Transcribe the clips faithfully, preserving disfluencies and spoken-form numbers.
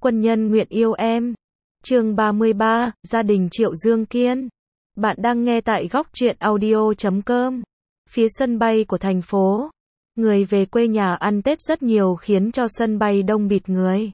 Quân nhân nguyện yêu em. Chương ba mươi ba, gia đình Triệu Dương Kiên. Bạn đang nghe tại góc truyện audio chấm com. Phía sân bay của thành phố, người về quê nhà ăn Tết rất nhiều khiến cho sân bay đông bịt người.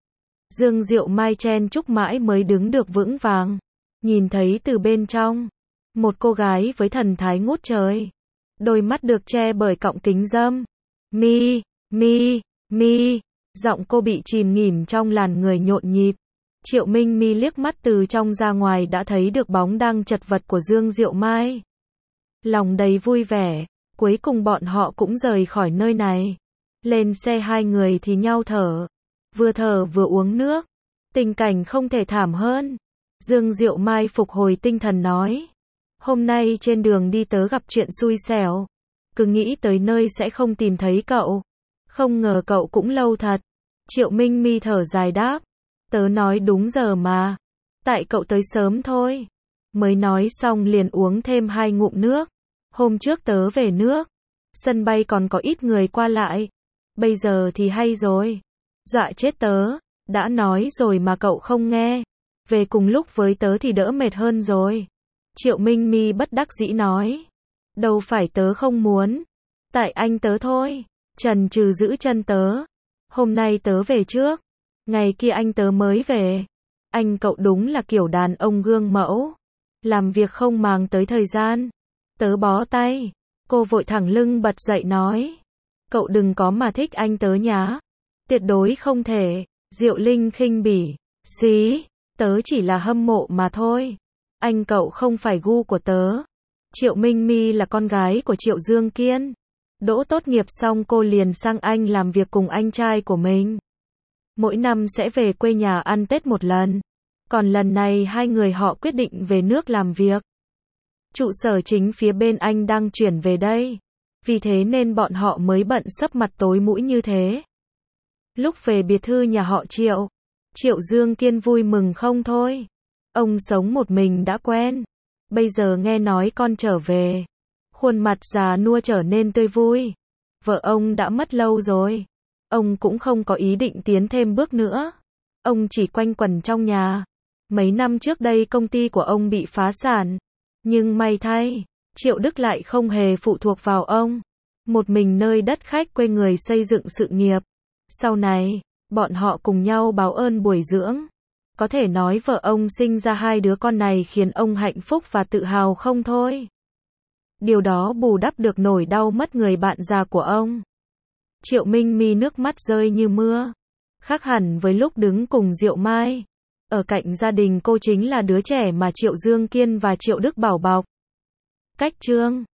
Dương Diệu Mai chen chúc mãi mới đứng được vững vàng. Nhìn thấy từ bên trong, một cô gái với thần thái ngút trời. Đôi mắt được che bởi cọng kính râm. Mi, mi, mi. Giọng cô bị chìm nghỉm trong làn người nhộn nhịp. Triệu Minh Mi liếc mắt từ trong ra ngoài đã thấy được bóng đang chật vật của Dương Diệu Mai. Lòng đầy vui vẻ, cuối cùng bọn họ cũng rời khỏi nơi này. Lên xe hai người thì nhau thở. Vừa thở vừa uống nước. Tình cảnh không thể thảm hơn. Dương Diệu Mai phục hồi tinh thần nói. Hôm nay trên đường đi tớ gặp chuyện xui xẻo. Cứ nghĩ tới nơi sẽ không tìm thấy cậu. Không ngờ cậu cũng lâu thật. Triệu Minh Mi thở dài đáp. Tớ nói đúng giờ mà. Tại cậu tới sớm thôi. Mới nói xong liền uống thêm hai ngụm nước. Hôm trước tớ về nước. Sân bay còn có ít người qua lại. Bây giờ thì hay rồi. Dọa chết tớ. Đã nói rồi mà cậu không nghe. Về cùng lúc với tớ thì đỡ mệt hơn rồi. Triệu Minh Mi bất đắc dĩ nói. Đâu phải tớ không muốn. Tại anh tớ thôi. Trần trừ giữ chân tớ. Hôm nay tớ về trước. Ngày kia anh tớ mới về. Anh cậu đúng là kiểu đàn ông gương mẫu. Làm việc không màng tới thời gian. Tớ bó tay. Cô vội thẳng lưng bật dậy nói. Cậu đừng có mà thích anh tớ nhá. Tuyệt đối không thể. Diệu Linh khinh bỉ. Xí. Tớ chỉ là hâm mộ mà thôi. Anh cậu không phải gu của tớ. Triệu Minh Mi là con gái của Triệu Dương Kiên. Đỗ tốt nghiệp xong cô liền sang Anh làm việc cùng anh trai của mình. Mỗi năm sẽ về quê nhà ăn Tết một lần. Còn lần này hai người họ quyết định về nước làm việc. Trụ sở chính phía bên Anh đang chuyển về đây. Vì thế nên bọn họ mới bận sấp mặt tối mũi như thế. Lúc về biệt thự nhà họ Triệu, Triệu Dương Kiên vui mừng không thôi. Ông sống một mình đã quen. Bây giờ nghe nói con trở về. Khuôn mặt già nua trở nên tươi vui. Vợ ông đã mất lâu rồi. Ông cũng không có ý định tiến thêm bước nữa. Ông chỉ quanh quẩn trong nhà. Mấy năm trước đây công ty của ông bị phá sản. Nhưng may thay, Triệu Đức lại không hề phụ thuộc vào ông. Một mình nơi đất khách quê người xây dựng sự nghiệp. Sau này, bọn họ cùng nhau báo ơn bồi dưỡng. Có thể nói vợ ông sinh ra hai đứa con này khiến ông hạnh phúc và tự hào không thôi. Điều đó bù đắp được nỗi đau mất người bạn già của ông. Triệu Minh Mi nước mắt rơi như mưa. Khác hẳn với lúc đứng cùng Diệu Mai. Ở cạnh gia đình cô chính là đứa trẻ mà Triệu Dương Kiên và Triệu Đức bảo bọc. Cách chương